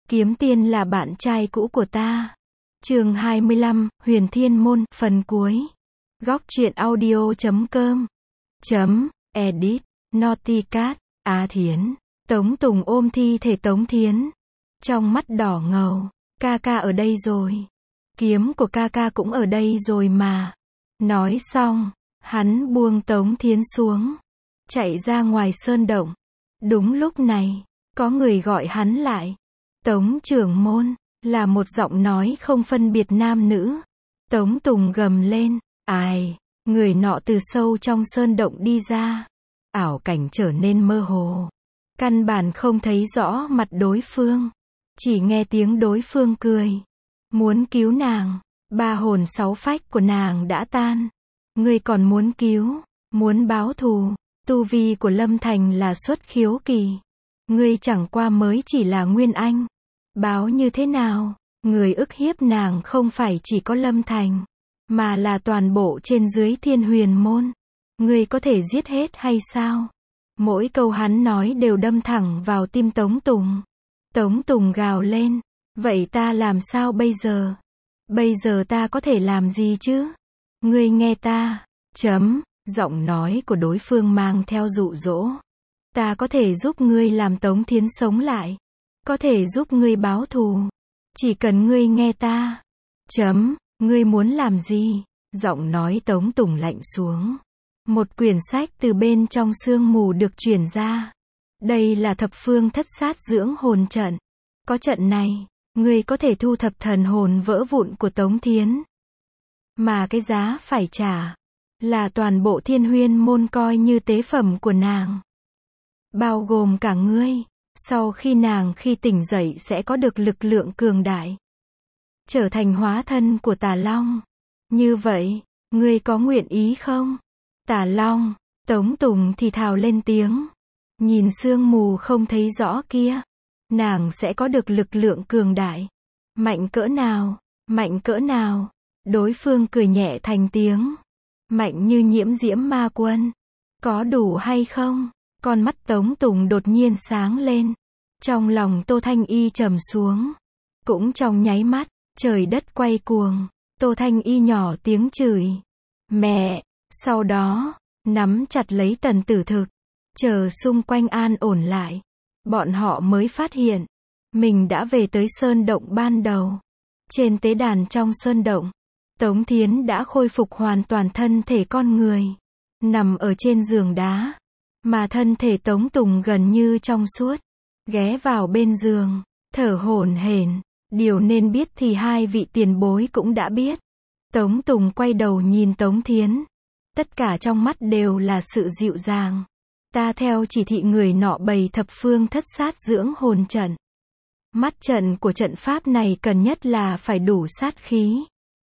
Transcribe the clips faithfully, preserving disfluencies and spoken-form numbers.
Kiếm Tiên là bạn trai cũ của ta. Chương hai mươi lăm, Huyền Thiên Môn, phần cuối. Góc truyện audio chấm com. Chấm, edit, Noticat, Á Thiến. Tống Tùng ôm thi thể Tống Thiến. Trong mắt đỏ ngầu. Ca ca ở đây rồi. Kiếm của ca ca cũng ở đây rồi mà. Nói xong, hắn buông Tống Thiến xuống. Chạy ra ngoài sơn động. Đúng lúc này, có người gọi hắn lại. Tống trưởng môn, là một giọng nói không phân biệt nam nữ. Tống Tùng gầm lên, ai, người nọ từ sâu trong sơn động đi ra. Ảo cảnh trở nên mơ hồ. Căn bản không thấy rõ mặt đối phương. Chỉ nghe tiếng đối phương cười. Muốn cứu nàng, ba hồn sáu phách của nàng đã tan. Ngươi còn muốn cứu, muốn báo thù. Tu vi của Lâm Thành là xuất khiếu kỳ. Ngươi chẳng qua mới chỉ là Nguyên Anh. Báo như thế nào? Người ức hiếp nàng không phải chỉ có Lâm Thành, mà là toàn bộ trên dưới Thiên Huyền Môn. Ngươi có thể giết hết hay sao? Mỗi câu hắn nói đều đâm thẳng vào tim Tống Tùng. Tống Tùng gào lên, vậy ta làm sao bây giờ? Bây giờ ta có thể làm gì chứ? Ngươi nghe ta. Chấm, giọng nói của đối phương mang theo dụ dỗ. Ta có thể giúp ngươi làm Tống Thiến sống lại. Có thể giúp ngươi báo thù. Chỉ cần ngươi nghe ta. Chấm, ngươi muốn làm gì? Giọng nói Tống Tùng lạnh xuống. Một quyển sách từ bên trong sương mù được truyền ra. Đây là thập phương thất sát dưỡng hồn trận. Có trận này, ngươi có thể thu thập thần hồn vỡ vụn của Tống Thiến. Mà cái giá phải trả, là toàn bộ Thiên Huyên Môn coi như tế phẩm của nàng. Bao gồm cả ngươi. Sau khi nàng khi tỉnh dậy sẽ có được lực lượng cường đại. Trở thành hóa thân của Tà Long. Như vậy, ngươi có nguyện ý không? Tà Long, Tống Tùng thì thào lên tiếng. Nhìn sương mù không thấy rõ kia. Nàng sẽ có được lực lượng cường đại. Mạnh cỡ nào? Mạnh cỡ nào? Đối phương cười nhẹ thành tiếng. Mạnh như Nhiễm Diễm Ma Quân. Có đủ hay không? Con mắt Tống Tùng đột nhiên sáng lên. Trong lòng Tô Thanh Y trầm xuống. Cũng trong nháy mắt, trời đất quay cuồng. Tô Thanh Y nhỏ tiếng chửi. Mẹ! Sau đó, nắm chặt lấy Tần Tử Thực. Chờ xung quanh an ổn lại. Bọn họ mới phát hiện. Mình đã về tới sơn động ban đầu. Trên tế đàn trong sơn động. Tống Thiến đã khôi phục hoàn toàn thân thể con người. Nằm ở trên giường đá. Mà thân thể Tống Tùng gần như trong suốt. Ghé vào bên giường. Thở hổn hển. Điều nên biết thì hai vị tiền bối cũng đã biết. Tống Tùng quay đầu nhìn Tống Thiến. Tất cả trong mắt đều là sự dịu dàng. Ta theo chỉ thị người nọ bày thập phương thất sát dưỡng hồn trận. Mắt trận của trận pháp này cần nhất là phải đủ sát khí.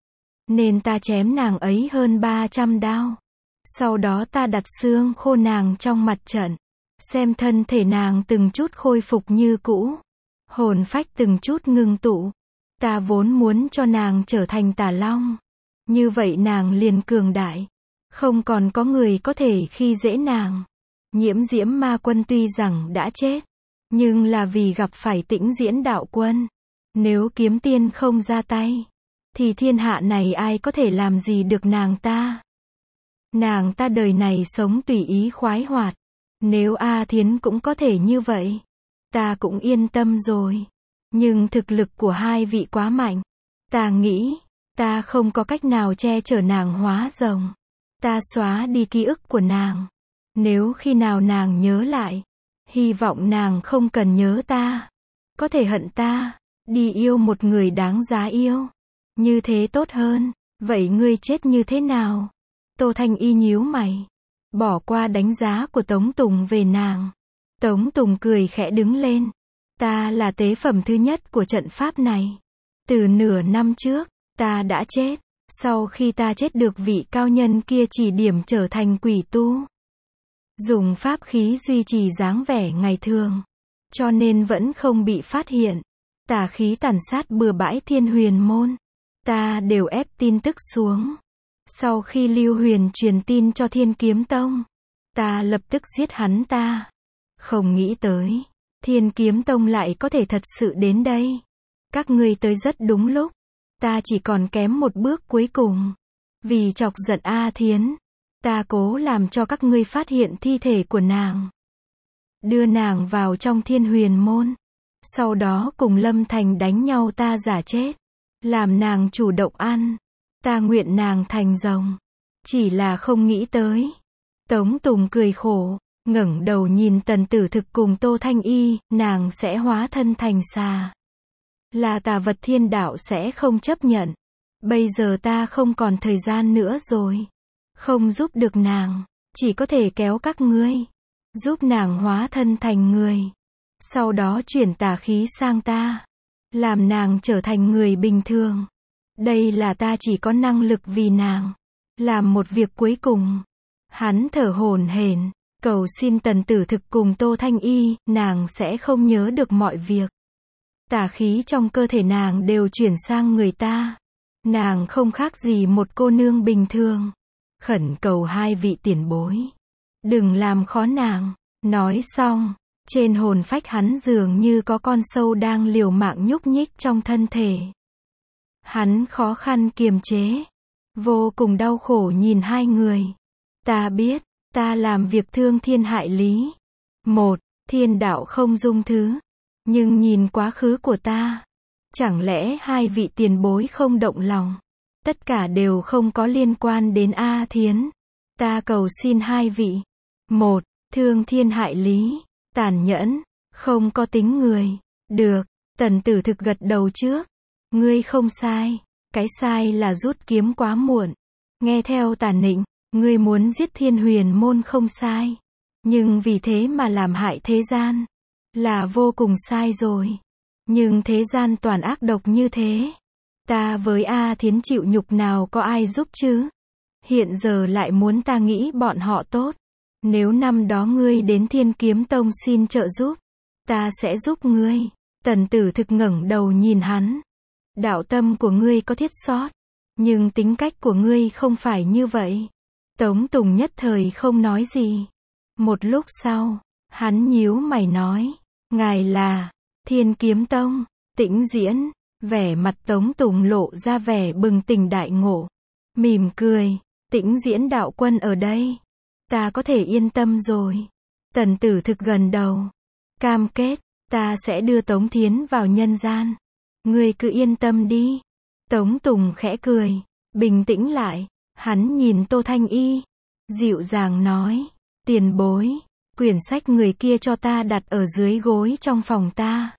Nên ta chém nàng ấy hơn ba trăm đao. Sau đó ta đặt xương khô nàng trong mặt trận. Xem thân thể nàng từng chút khôi phục như cũ. Hồn phách từng chút ngưng tụ. Ta vốn muốn cho nàng trở thành Tà Long. Như vậy nàng liền cường đại. Không còn có người có thể khi dễ nàng. Nhiễm Diễm Ma Quân tuy rằng đã chết. Nhưng là vì gặp phải Tĩnh Diễn Đạo Quân. Nếu Kiếm Tiên không ra tay. Thì thiên hạ này ai có thể làm gì được nàng ta. Nàng ta đời này sống tùy ý khoái hoạt. Nếu A Thiến cũng có thể như vậy. Ta cũng yên tâm rồi. Nhưng thực lực của hai vị quá mạnh. Ta nghĩ, ta không có cách nào che chở nàng hóa rồng. Ta xóa đi ký ức của nàng. Nếu khi nào nàng nhớ lại. Hy vọng nàng không cần nhớ ta. Có thể hận ta. Đi yêu một người đáng giá yêu. Như thế tốt hơn. Vậy ngươi chết như thế nào? Tô Thanh Y nhíu mày. Bỏ qua đánh giá của Tống Tùng về nàng. Tống Tùng cười khẽ đứng lên. Ta là tế phẩm thứ nhất của trận pháp này. Từ nửa năm trước, ta đã chết. Sau khi ta chết được vị cao nhân kia chỉ điểm trở thành quỷ tu. Dùng pháp khí duy trì dáng vẻ ngày thường. Cho nên vẫn không bị phát hiện. Tà khí tàn sát bừa bãi Thiên Huyền Môn. Ta đều ép tin tức xuống. Sau khi Lưu Huyền truyền tin cho Thiên Kiếm Tông. Ta lập tức giết hắn ta. Không nghĩ tới. Thiên Kiếm Tông lại có thể thật sự đến đây. Các ngươi tới rất đúng lúc. Ta chỉ còn kém một bước cuối cùng. Vì chọc giận A Thiến, ta cố làm cho các ngươi phát hiện thi thể của nàng. Đưa nàng vào trong Thiên Huyền Môn. Sau đó cùng Lâm Thành đánh nhau, ta giả chết. Làm nàng chủ động ăn. Ta nguyện nàng thành rồng. Chỉ là không nghĩ tới. Tống Tùng cười khổ, ngẩng đầu nhìn Tần Tử Thực cùng Tô Thanh Y, nàng sẽ hóa thân thành xà. Là tà vật, thiên đạo sẽ không chấp nhận. Bây giờ ta không còn thời gian nữa rồi. Không giúp được nàng, chỉ có thể kéo các ngươi. Giúp nàng hóa thân thành người. Sau đó chuyển tà khí sang ta. Làm nàng trở thành người bình thường. Đây là ta chỉ có năng lực vì nàng. Làm một việc cuối cùng. Hắn thở hổn hển, cầu xin Tần Tử Thực cùng Tô Thanh Y, nàng sẽ không nhớ được mọi việc. Tà khí trong cơ thể nàng đều chuyển sang người ta. Nàng không khác gì một cô nương bình thường. Khẩn cầu hai vị tiền bối. Đừng làm khó nàng. Nói xong, trên hồn phách hắn dường như có con sâu đang liều mạng nhúc nhích trong thân thể. Hắn khó khăn kiềm chế. Vô cùng đau khổ nhìn hai người. Ta biết, ta làm việc thương thiên hại lý. Một, thiên đạo không dung thứ. Nhưng nhìn quá khứ của ta. Chẳng lẽ hai vị tiền bối không động lòng? Tất cả đều không có liên quan đến A Thiến. Ta cầu xin hai vị. Một, thương thiên hại lý. Tàn nhẫn. Không có tính người. Được. Tần Tử Thực gật đầu trước. Ngươi không sai. Cái sai là rút kiếm quá muộn. Nghe theo Tả Nịnh. Ngươi muốn giết Thiên Huyền Môn không sai. Nhưng vì thế mà làm hại thế gian. Là vô cùng sai rồi. Nhưng thế gian toàn ác độc như thế. Ta với A Thiến chịu nhục nào có ai giúp chứ? Hiện giờ lại muốn ta nghĩ bọn họ tốt. Nếu năm đó ngươi đến Thiên Kiếm Tông xin trợ giúp, ta sẽ giúp ngươi. Tần Tử Thực ngẩng đầu nhìn hắn. Đạo tâm của ngươi có thiết sót. Nhưng tính cách của ngươi không phải như vậy. Tống Tùng nhất thời không nói gì. Một lúc sau, hắn nhíu mày nói. Ngài là Thiên Kiếm Tông, Tĩnh Diễn. Vẻ mặt Tống Tùng lộ ra vẻ bừng tỉnh đại ngộ. Mỉm cười. Tĩnh Diễn đạo quân ở đây. Ta có thể yên tâm rồi. Tần Tử Thực gần đầu. Cam kết, ta sẽ đưa Tống Thiến vào nhân gian. Ngươi cứ yên tâm đi. Tống Tùng khẽ cười. Bình tĩnh lại. Hắn nhìn Tô Thanh Y. Dịu dàng nói. Tiền bối. Quyển sách người kia cho ta đặt ở dưới gối trong phòng ta.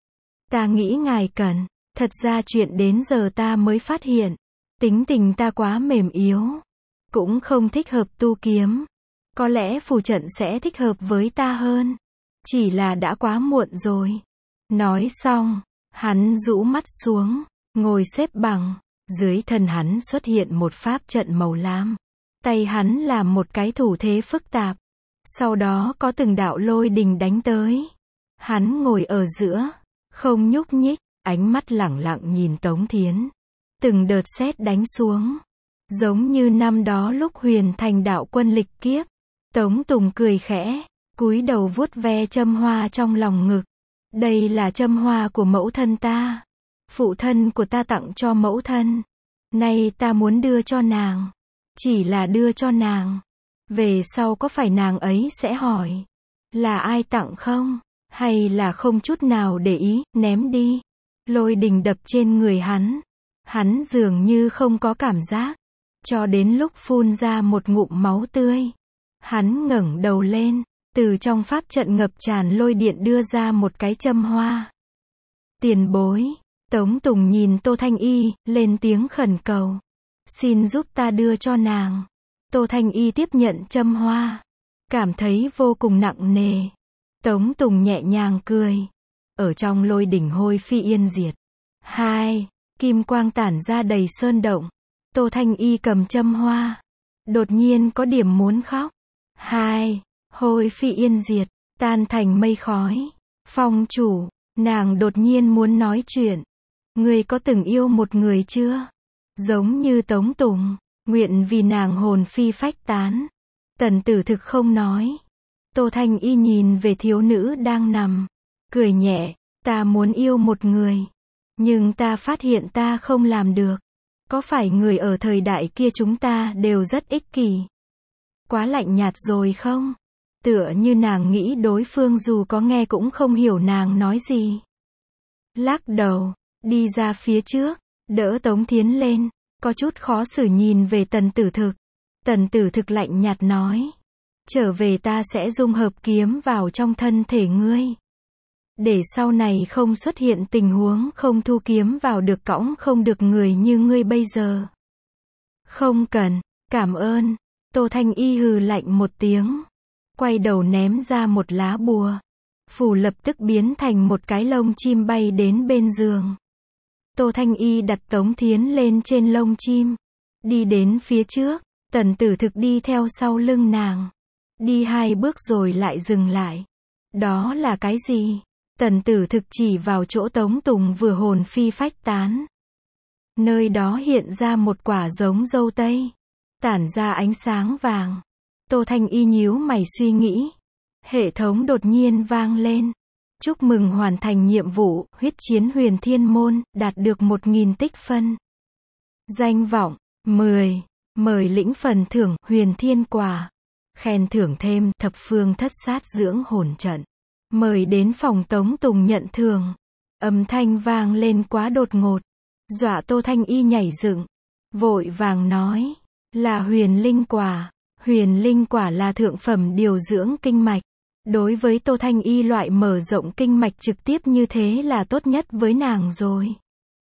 Ta nghĩ ngài cần. Thật ra chuyện đến giờ ta mới phát hiện. Tính tình ta quá mềm yếu. Cũng không thích hợp tu kiếm. Có lẽ phù trận sẽ thích hợp với ta hơn. Chỉ là đã quá muộn rồi. Nói xong, hắn rũ mắt xuống, ngồi xếp bằng. Dưới thân hắn xuất hiện một pháp trận màu lam. Tay hắn làm một cái thủ thế phức tạp. Sau đó có từng đạo lôi đình đánh tới. Hắn ngồi ở giữa, không nhúc nhích, ánh mắt lẳng lặng nhìn Tống Thiến. Từng đợt sét đánh xuống. Giống như năm đó lúc Huyền Thành đạo quân lịch kiếp. Tống Tùng cười khẽ, cúi đầu vuốt ve châm hoa trong lòng ngực. Đây là châm hoa của mẫu thân ta. Phụ thân của ta tặng cho mẫu thân. Nay ta muốn đưa cho nàng. Chỉ là đưa cho nàng. Về sau có phải nàng ấy sẽ hỏi. Là ai tặng không? Hay là không chút nào để ý, ném đi. Lôi đình đập trên người hắn. Hắn dường như không có cảm giác. Cho đến lúc phun ra một ngụm máu tươi. Hắn ngẩng đầu lên. Từ trong pháp trận ngập tràn lôi điện đưa ra một cái châm hoa. Tiền bối. Tống Tùng nhìn Tô Thanh Y, lên tiếng khẩn cầu. Xin giúp ta đưa cho nàng. Tô Thanh Y tiếp nhận châm hoa. Cảm thấy vô cùng nặng nề. Tống Tùng nhẹ nhàng cười. Ở trong lôi đỉnh hôi phi yên diệt. Hai. Kim quang tản ra đầy sơn động. Tô Thanh Y cầm châm hoa. Đột nhiên có điểm muốn khóc. Hai. Hôi phi yên diệt. Tan thành mây khói. Phong chủ. Nàng đột nhiên muốn nói chuyện. Ngươi có từng yêu một người chưa? Giống như Tống Tùng. Nguyện vì nàng hồn phi phách tán. Tần Tử Thực không nói. Tô Thanh Y nhìn về thiếu nữ đang nằm. cười nhẹ, ta muốn yêu một người. Nhưng ta phát hiện ta không làm được. Có phải người ở thời đại kia chúng ta đều rất ích kỷ? Quá lạnh nhạt rồi không? Tựa như nàng nghĩ đối phương dù có nghe cũng không hiểu nàng nói gì. Lắc đầu, đi ra phía trước, đỡ Tống Thiến lên, có chút khó xử nhìn về Tần Tử Thực. Tần Tử Thực lạnh nhạt nói, trở về ta sẽ dung hợp kiếm vào trong thân thể ngươi. Để sau này không xuất hiện tình huống không thu kiếm vào được cõng không được người như ngươi bây giờ. Không cần, cảm ơn. Tô Thanh Y hừ lạnh một tiếng. Quay đầu ném ra một lá bùa. Phù lập tức biến thành một cái lông chim bay đến bên giường. Tô Thanh Y đặt Tống Thiến lên trên lông chim. Đi đến phía trước, Tần Tử Thực đi theo sau lưng nàng. Đi hai bước rồi lại dừng lại. Đó là cái gì? Tần Tử Thực chỉ vào chỗ Tống Tùng vừa hồn phi phách tán. Nơi đó hiện ra một quả giống dâu tây, tản ra ánh sáng vàng. Tô Thanh Y nhíu mày suy nghĩ. Hệ thống đột nhiên vang lên. Chúc mừng hoàn thành nhiệm vụ, huyết chiến huyền thiên môn, đạt được một nghìn tích phân. Danh vọng, mười. Mời lĩnh phần thưởng, huyền thiên quả. Khen thưởng thêm, thập phương thất sát dưỡng hồn trận. Mời đến phòng Tống Tùng nhận thưởng. Âm thanh vang lên quá đột ngột. Dọa Tô Thanh Y nhảy dựng. Vội vàng nói. Là huyền linh quả. Huyền linh quả là thượng phẩm điều dưỡng kinh mạch. Đối với Tô Thanh Y loại mở rộng kinh mạch trực tiếp như thế là tốt nhất với nàng rồi.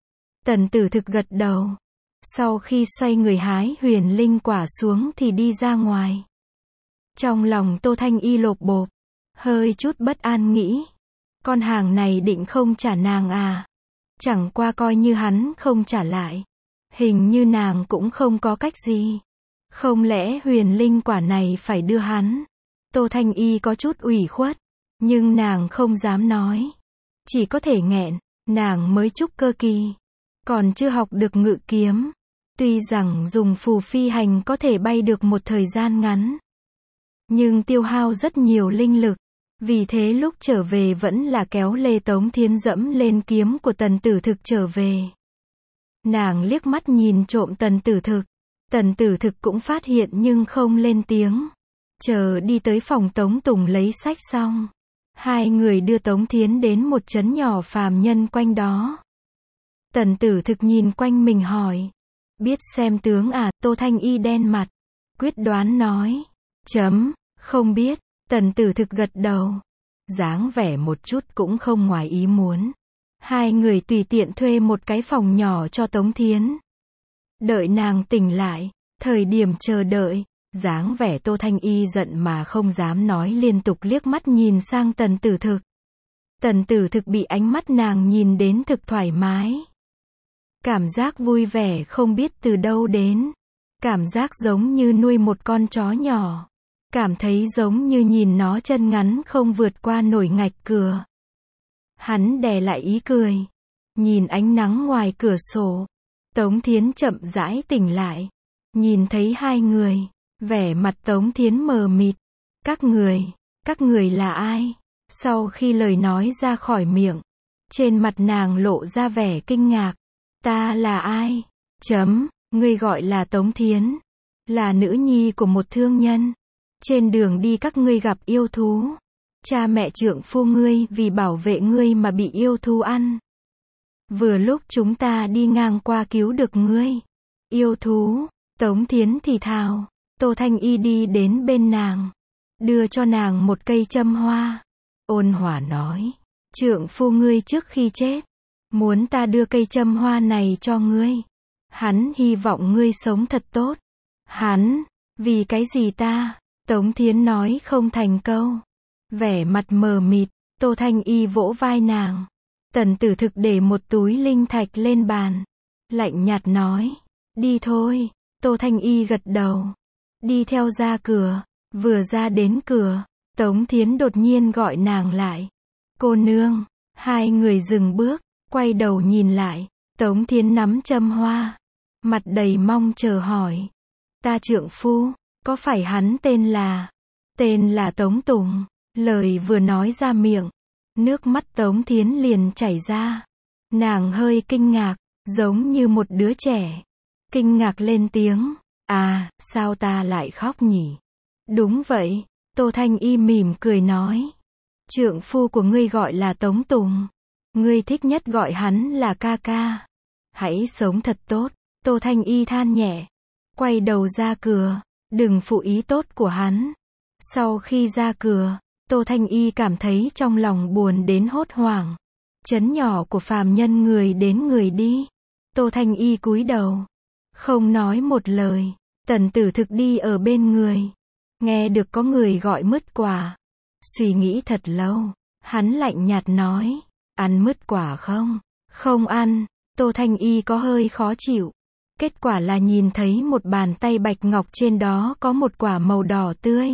Tần Tử Thực gật đầu. Sau khi xoay người hái huyền linh quả xuống thì đi ra ngoài. Trong lòng Tô Thanh Y lộp bộp. Hơi chút bất an nghĩ. Con hàng này định không trả nàng à? Chẳng qua coi như hắn không trả lại. Hình như nàng cũng không có cách gì. Không lẽ huyền linh quả này phải đưa hắn? Tô Thanh Y có chút ủy khuất. Nhưng nàng không dám nói. Chỉ có thể nghẹn. Nàng mới trúc cơ kỳ. Còn chưa học được ngự kiếm. Tuy rằng dùng phù phi hành có thể bay được một thời gian ngắn. Nhưng tiêu hao rất nhiều linh lực. Vì thế lúc trở về vẫn là kéo lê Tống Thiến dẫm lên kiếm của Tần Tử Thực trở về. Nàng liếc mắt nhìn trộm Tần Tử Thực. Tần Tử Thực cũng phát hiện nhưng không lên tiếng. Chờ đi tới phòng Tống Tùng lấy sách xong. Hai người đưa Tống Thiến đến một trấn nhỏ phàm nhân quanh đó. Tần Tử Thực nhìn quanh mình hỏi. Biết xem tướng à? Tô Thanh Y đen mặt. Quyết đoán nói. Chấm, không biết. Tần Tử Thực gật đầu. Dáng vẻ một chút cũng không ngoài ý muốn. Hai người tùy tiện thuê một cái phòng nhỏ cho Tống Thiến. Đợi nàng tỉnh lại. Thời điểm chờ đợi. Dáng vẻ Tô Thanh Y giận mà không dám nói liên tục liếc mắt nhìn sang Tần Tử Thực. Tần Tử Thực bị ánh mắt nàng nhìn đến thực thoải mái. Cảm giác vui vẻ không biết từ đâu đến. Cảm giác giống như nuôi một con chó nhỏ. Cảm thấy giống như nhìn nó chân ngắn không vượt qua nổi ngạch cửa. Hắn đè lại ý cười. Nhìn ánh nắng ngoài cửa sổ. Tống Thiến chậm rãi tỉnh lại. Nhìn thấy hai người. Vẻ mặt Tống Thiến mờ mịt. Các người, các người là ai? Sau khi lời nói ra khỏi miệng. Trên mặt nàng lộ ra vẻ kinh ngạc. Ta là ai? Chấm, ngươi gọi là Tống Thiến. Là nữ nhi của một thương nhân. Trên đường đi các ngươi gặp yêu thú. Cha mẹ trượng phu ngươi vì bảo vệ ngươi mà bị yêu thú ăn. Vừa lúc chúng ta đi ngang qua cứu được ngươi. Yêu thú, Tống Thiến thì thào. Tô Thanh Y đi đến bên nàng. Đưa cho nàng một cây châm hoa. Ôn hòa nói. Trượng phu ngươi trước khi chết. Muốn ta đưa cây châm hoa này cho ngươi. Hắn hy vọng ngươi sống thật tốt. Hắn, vì cái gì ta? Tống Thiến nói không thành câu. Vẻ mặt mờ mịt, Tô Thanh Y vỗ vai nàng. Tần Tử Thực để một túi linh thạch lên bàn. Lạnh nhạt nói. Đi thôi. Tô Thanh Y gật đầu. Đi theo ra cửa. Vừa ra đến cửa, Tống Thiến đột nhiên gọi nàng lại. Cô nương. Hai người dừng bước, quay đầu nhìn lại. Tống Thiến nắm châm hoa. Mặt đầy mong chờ hỏi. Ta trượng phu, có phải hắn tên là? Tên là Tống Tùng. Lời vừa nói ra miệng. Nước mắt Tống Thiến liền chảy ra. Nàng hơi kinh ngạc, giống như một đứa trẻ. Kinh ngạc lên tiếng, à, sao ta lại khóc nhỉ? Đúng vậy, Tô Thanh Y mỉm cười nói. Trượng phu của ngươi gọi là Tống Tùng. Ngươi thích nhất gọi hắn là ca ca. Hãy sống thật tốt, Tô Thanh Y than nhẹ. Quay đầu ra cửa, đừng phụ ý tốt của hắn. Sau khi ra cửa, Tô Thanh Y cảm thấy trong lòng buồn đến hốt hoảng. Trấn nhỏ của phàm nhân người đến người đi. Tô Thanh Y cúi đầu, không nói một lời. Tần Tử Thực đi ở bên người. Nghe được có người gọi mứt quả. Suy nghĩ thật lâu, hắn lạnh nhạt nói, ăn mứt quả không? Không ăn. Tô Thanh Y có hơi khó chịu. Kết quả là nhìn thấy một bàn tay bạch ngọc trên đó có một quả màu đỏ tươi.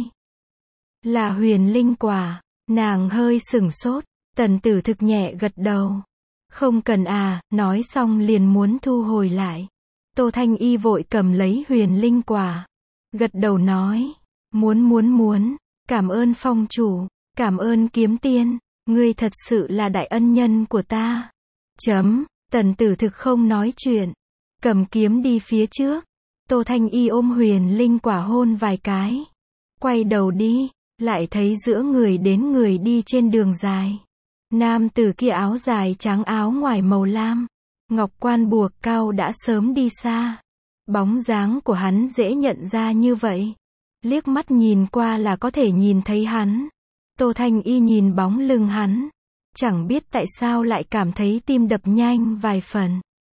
Là huyền linh quả. Nàng hơi sửng sốt. Tần Tử Thực nhẹ gật đầu. Không cần à, nói xong liền muốn thu hồi lại. Tô Thanh Y vội cầm lấy huyền linh quả. Gật đầu nói, muốn muốn muốn, cảm ơn phong chủ, cảm ơn kiếm tiên, ngươi thật sự là đại ân nhân của ta. Chấm, Tần Tử Thực không nói chuyện. Cầm kiếm đi phía trước. Tô Thanh Y ôm huyền linh quả hôn vài cái. Quay đầu đi, lại thấy giữa người đến người đi trên đường dài. Nam tử kia áo dài trắng áo ngoài màu lam. Ngọc quan buộc cao đã sớm đi xa. Bóng dáng của hắn dễ nhận ra như vậy. Liếc mắt nhìn qua là có thể nhìn thấy hắn. Tô Thanh Y nhìn bóng lưng hắn. Chẳng biết tại sao lại cảm thấy tim đập nhanh vài phần.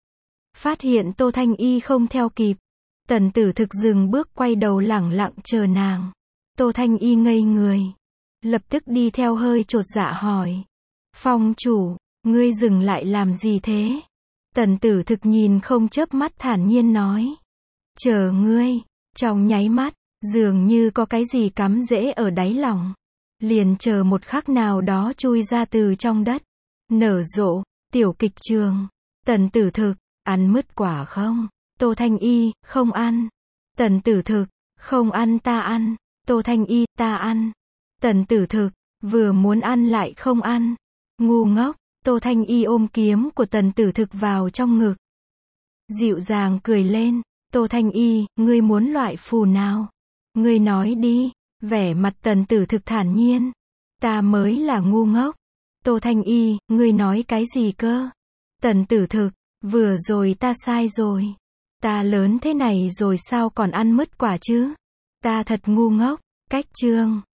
Phát hiện Tô Thanh Y không theo kịp. Tần Tử Thực dừng bước quay đầu lẳng lặng chờ nàng. Tô Thanh Y ngây người. Lập tức đi theo hơi chột dạ hỏi. Phong chủ, ngươi dừng lại làm gì thế? Tần Tử Thực nhìn không chớp mắt thản nhiên nói. Chờ ngươi. Trong nháy mắt, dường như có cái gì cắm rễ ở đáy lòng. Liền chờ một khắc nào đó chui ra từ trong đất. Nở rộ, tiểu kịch trường. Tần Tử Thực, ăn mứt quả không? Tô Thanh Y, không ăn. Tần Tử Thực, không ăn ta ăn. Tô Thanh Y, ta ăn. Tần Tử Thực, vừa muốn ăn lại không ăn. Ngu ngốc. Tô Thanh Y ôm kiếm của Tần Tử Thực vào trong ngực. Dịu dàng cười lên. Tô Thanh Y, ngươi muốn loại phù nào? Ngươi nói đi. Vẻ mặt Tần Tử Thực thản nhiên. Ta mới là ngu ngốc. Tô Thanh Y, ngươi nói cái gì cơ? Tần Tử Thực, vừa rồi ta sai rồi. Ta lớn thế này rồi sao còn ăn mứt quả chứ? Ta thật ngu ngốc. Cách chương